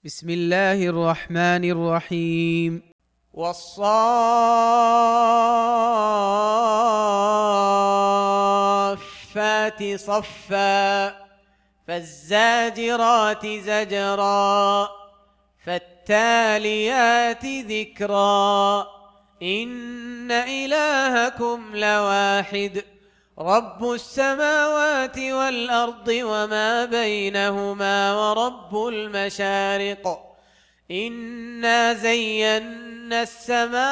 بسم الله الرحمن الرحيم. والصافات صفا فالزاجرات زجرا فالتاليات ذكرا إن إلهكم لواحد رب السماوات والأرض وما بينهما ورب المشارق إنا زينا السماء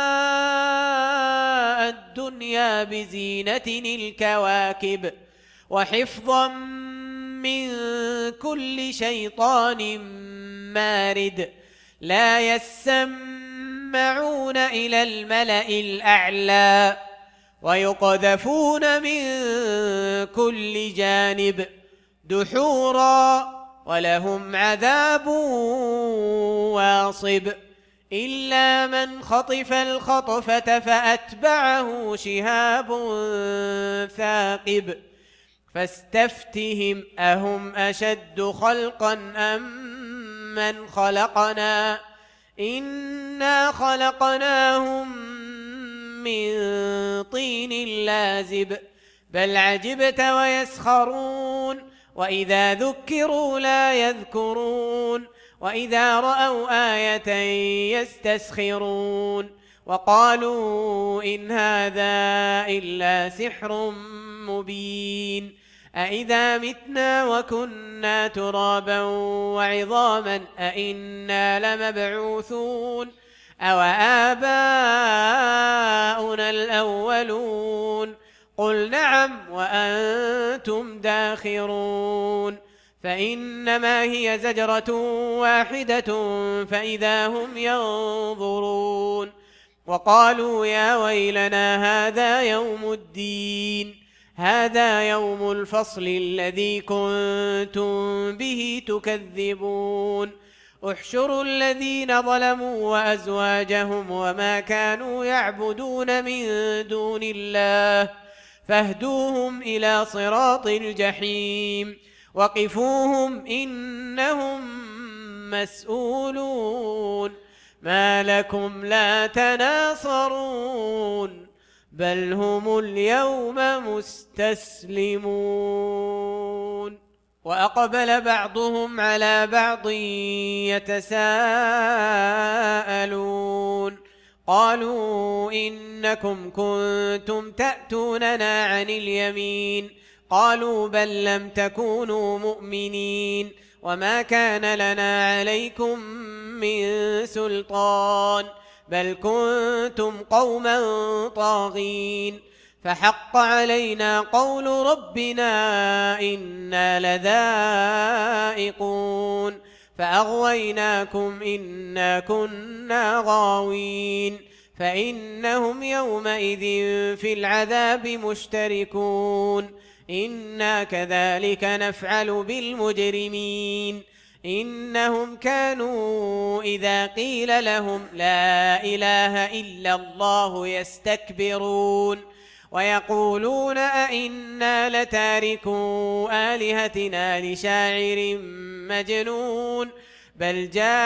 الدنيا بزينة الكواكب وحفظا من كل شيطان مارد لا يسمعون إلى الملأ الأعلى ويقذفون من كل جانب دحورا ولهم عذاب واصب إلا من خطف الخطفة فأتبعه شهاب ثاقب فاستفتهم أهم أشد خلقا أم من خلقنا إنا خلقناهم من طين لازب بل عجبت ويسخرون وإذا ذكروا لا يذكرون وإذا رأوا آية يستسخرون وقالوا إن هذا إلا سحر مبين أإذا متنا وكنا ترابا وعظاما أإنا لمبعوثون أو آباؤنا الأولون قل نعم وأنتم داخرون فإنما هي زجرة واحدة فإذا هم ينظرون وقالوا يا ويلنا هذا يوم الدين هذا يوم الفصل الذي كنتم به تكذبون احشروا الذين ظلموا وأزواجهم وما كانوا يعبدون من دون الله فاهدوهم إلى صراط الجحيم وقفوهم إنهم مسؤولون ما لكم لا تناصرون بل هم اليوم مستسلمون وأقبل بعضهم على بعض يتساءلون قالوا إنكم كنتم تأتوننا عن اليمين قالوا بل لم تكونوا مؤمنين وما كان لنا عليكم من سلطان بل كنتم قوما طاغين فحق علينا قول ربنا إنا لذائقون فأغويناكم إنا كنا غاوين فإنهم يومئذ في العذاب مشتركون إنا كذلك نفعل بالمجرمين إنهم كانوا إذا قيل لهم لا إله إلا الله يستكبرون ويقولون أئنا لتاركو آلهتنا لشاعر مجنون بل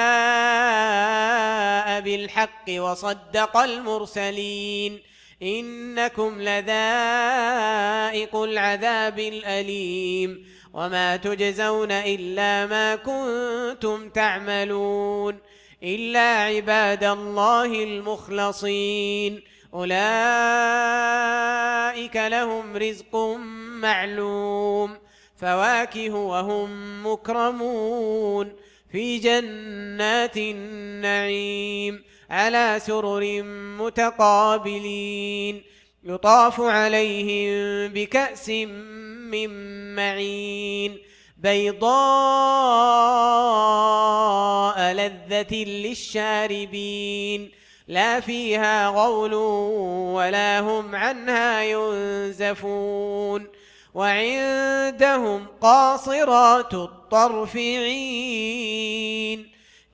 جاء بالحق وصدق المرسلين إنكم لذائق العذاب الأليم وما تجزون إلا ما كنتم تعملون إلا عباد الله المخلصين أولئك لهم رزق معلوم فواكه وهم مكرمون في جنات النعيم على سرر متقابلين يطاف عليهم بكأس من معين بيضاء لذة للشاربين لا فيها غول ولا هم عنها ينزفون وعندهم قاصرات الطرف عين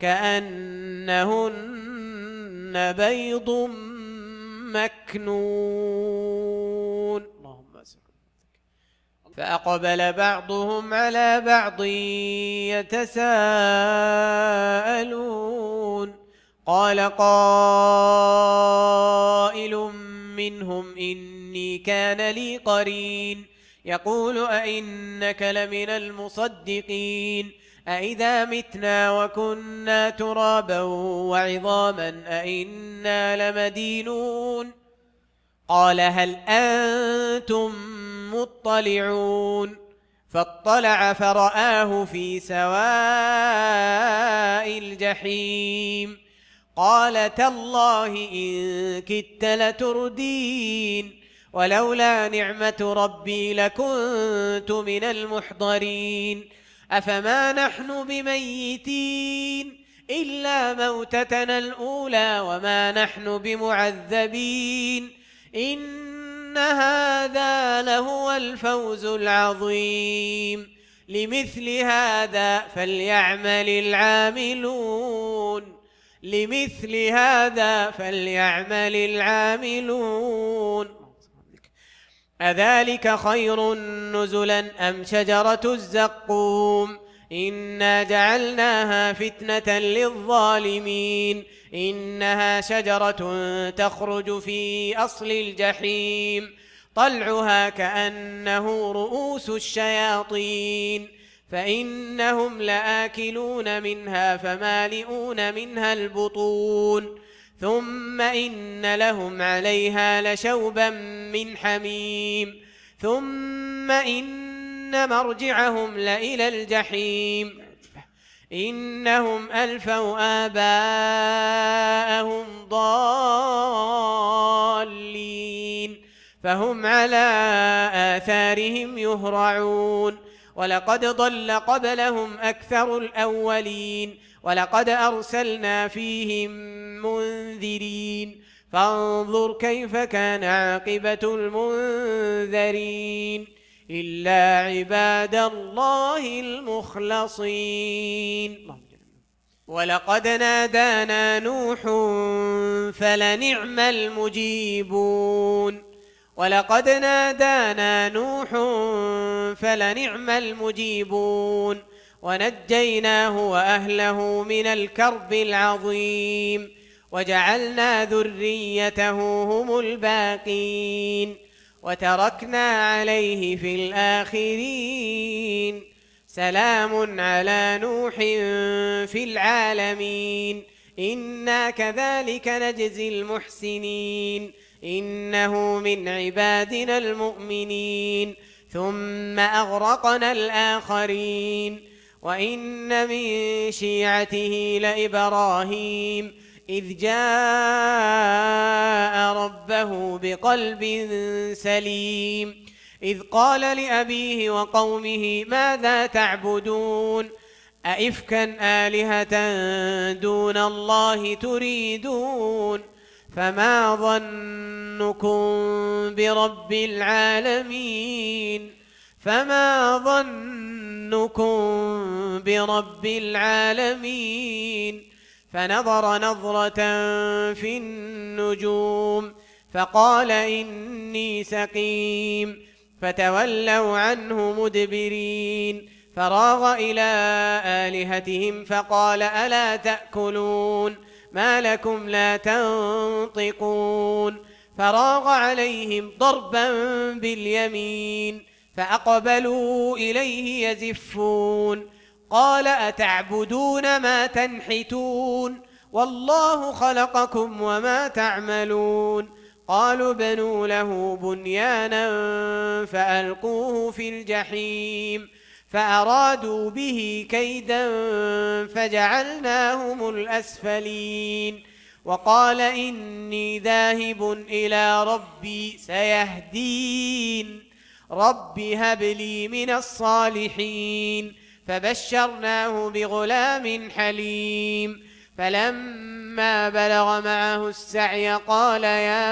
كأنهن بيض مكنون فأقبل بعضهم على بعض يتساءلون قال قائل منهم إني كان لي قرين يقول أئنك لمن المصدقين أئذا متنا وكنا ترابا وعظاما أئنا لمدينون قال هل أنتم مطلعون فاطلع فرآه في سواء الجحيم قال تالله إن كدت لتردين ولولا نعمة ربي لكنت من المحضرين أفما نحن بميتين إلا موتتنا الأولى وما نحن بمعذبين إن هذا لهو الفوز العظيم لمثل هذا فليعمل العاملون أذلك خير نزلا أم شجرة الزقوم إنا جعلناها فتنة للظالمين إنها شجرة تخرج في أصل الجحيم طلعها كأنه رؤوس الشياطين فإنهم لآكلون منها فمالئون منها البطون ثم إن لهم عليها لشوبا من حميم ثم إن مرجعهم لإلى الجحيم إنهم ألفوا آباءهم ضالين فهم على آثارهم يهرعون ولقد ضل قبلهم أكثر الأولين ولقد أرسلنا فيهم منذرين فانظر كيف كان عاقبة المنذرين إلا عباد الله المخلصين ولقد نادانا نوح فلنعم المجيبون ونجيناه وأهله من الكرب العظيم وجعلنا ذريته هم الباقين وتركنا عليه في الآخرين سلام على نوح في العالمين إنا كذلك نجزي المحسنين إنه من عبادنا المؤمنين ثم أغرقنا الآخرين وإن من شيعته لإبراهيم إذ جاء ربه بقلب سليم إذ قال لأبيه وقومه ماذا تعبدون أئفكا آلهة دون الله تريدون فما ظنكم برب العالمين فنظر نظرة في النجوم فقال إني سقيم فتولوا عنه مدبرين فراغ إلى آلهتهم فقال ألا تأكلون ما لكم لا تنطقون فراغ عليهم ضربا باليمين فأقبلوا إليه يزفون قال أتعبدون ما تنحتون والله خلقكم وما تعملون قالوا بنوا له بنيانا فألقوه في الجحيم فأرادوا به كيدا فجعلناهم الأسفلين وقال إني ذاهب إلى ربي سيهدين رب هب لي من الصالحين فبشرناه بغلام حليم فلما بلغ معه السعي قال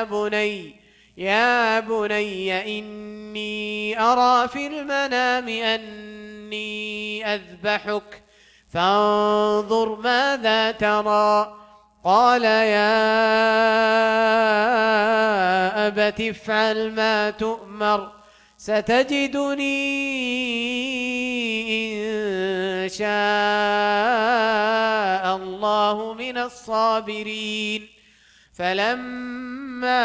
يا بني إني أرى في المنام أني أذبحك فانظر ماذا ترى قال يا أبت افعل ما تؤمر ستجدني إن شاء الله الله من الصابرين فلما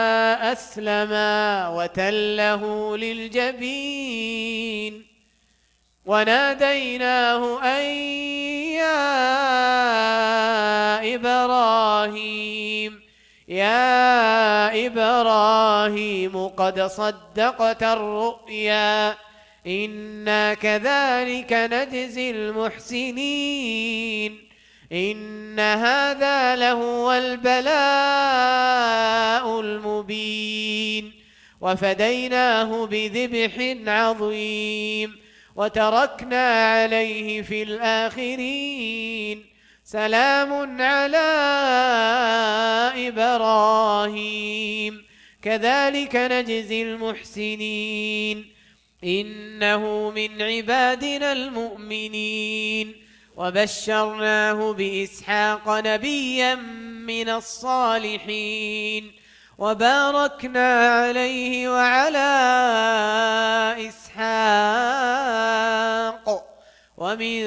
أسلما وتله للجبين وناديناه أن يا إبراهيم قد صدقت الرؤيا إنا كذلك نجزي المحسنين إن هذا لهو البلاء المبين وفديناه بذبح عظيم وتركنا عليه في الآخرين سلام على إبراهيم كذلك نجزي المحسنين إنه من عبادنا المؤمنين وبشرناه بإسحاق نبيا من الصالحين وباركنا عليه وعلى إسحاق ومن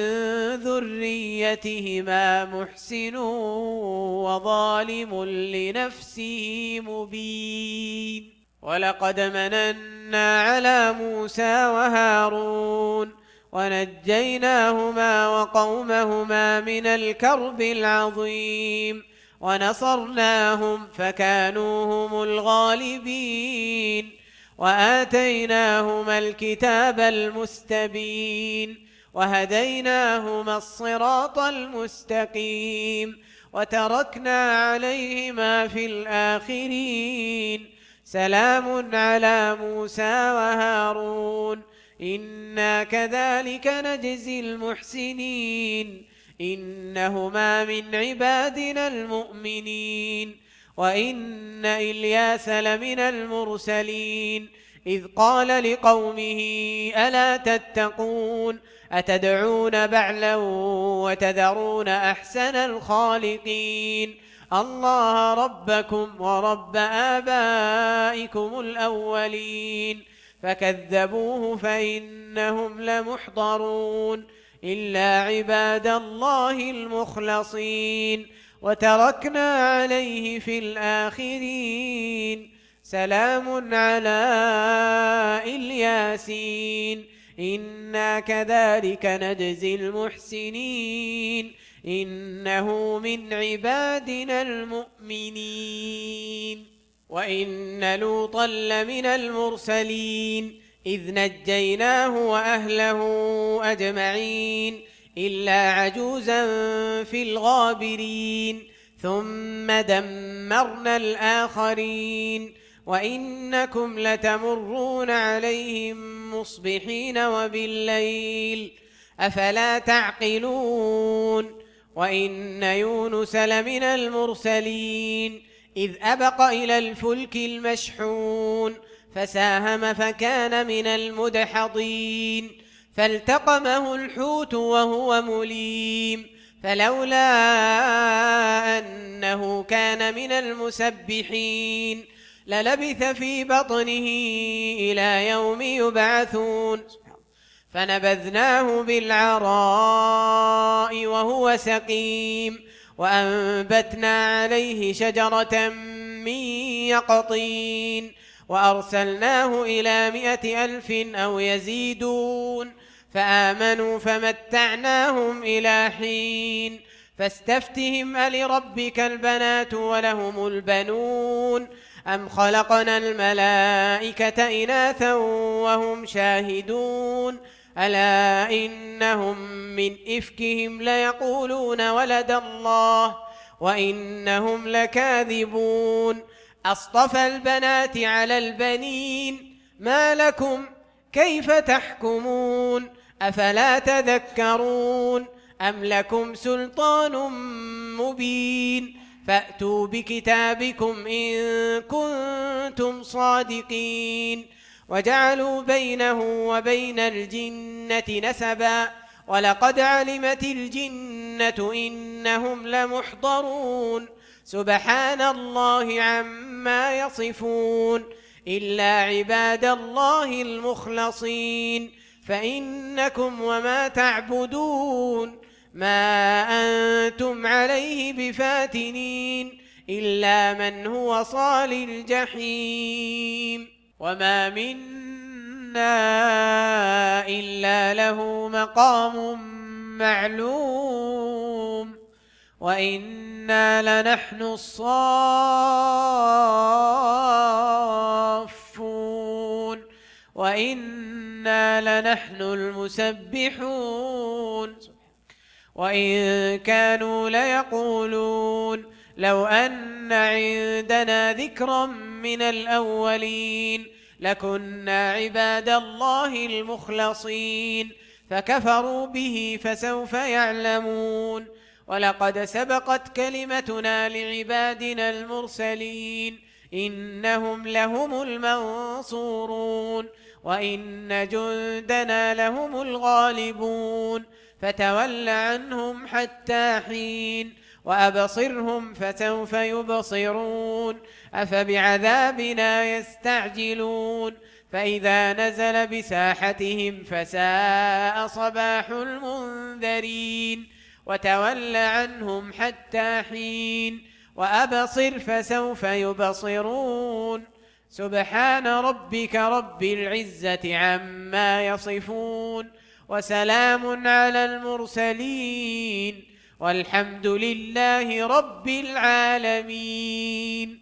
ذريتهما محسن وظالم لنفسه مبين ولقد مننا على موسى وهارون ونجيناهما وقومهما من الكرب العظيم ونصرناهم فكانوا هم الغالبين وآتيناهما الكتاب المستبين وهديناهما الصراط المستقيم وتركنا عليهما في الآخرين سلام على موسى وهارون إنا كذلك نجزي المحسنين إنهما من عبادنا المؤمنين وإن إلياس لمن المرسلين إذ قال لقومه ألا تتقون أتدعون بعلا وتذرون أحسن الخالقين الله ربكم ورب آبائكم الأولين فكذبوه فإنهم لمحضرون إلا عباد الله المخلصين وتركنا عليه في الآخرين سلام على الياسين إنا كذلك نجزي المحسنين إنه من عبادنا المؤمنين وإن لوطا لمن المرسلين إذ نجيناه وأهله أجمعين إلا عجوزا في الغابرين ثم دمرنا الآخرين وإنكم لتمرون عليهم مصبحين وبالليل أفلا تعقلون وإن يونس لمن المرسلين إذ أبق إلى الفلك المشحون فساهم فكان من المدحضين فالتقمه الحوت وهو مليم فلولا أنه كان من المسبحين للبث في بطنه إلى يوم يبعثون فنبذناه بالعراء وهو سقيم وأنبتنا عليه شجرة من يقطين وأرسلناه إلى 100,000 أو يزيدون فآمنوا فمتعناهم إلى حين فاستفتهم ألربك البنات ولهم البنون أم خلقنا الملائكة إناثا وهم شاهدون ألا إنهم من إفكهم ليقولون ولد الله وإنهم لكاذبون أصطفى البنات على البنين ما لكم كيف تحكمون أفلا تذكرون أم لكم سلطان مبين فأتوا بكتابكم إن كنتم صادقين وجعلوا بينه وبين الجنة نسبا ولقد علمت الجنة إنهم لمحضرون سبحان الله عما يصفون إلا عباد الله المخلصين فإنكم وما تعبدون ما أنتم عليه بفاتنين إلا من هو صال الجحيم وما منا إلا له مقام معلوم وإنا لنحن الصافون وإنا لنحن المسبحون وإن كانوا ليقولون لو أن عندنا ذكرا من الأولين لكنا عباد الله المخلصين فكفروا به فسوف يعلمون ولقد سبقت كلمتنا لعبادنا المرسلين إنهم لهم المنصورون وإن جندنا لهم الغالبون فتول عنهم حتى حين وأبصرهم فسوف يبصرون أفبعذابنا يستعجلون فإذا نزل بساحتهم فساء صباح المنذرين وتول عنهم حتى حين وأبصر فسوف يبصرون سبحان ربك رب العزة عما يصفون وسلام على المرسلين والحمد لله رب العالمين.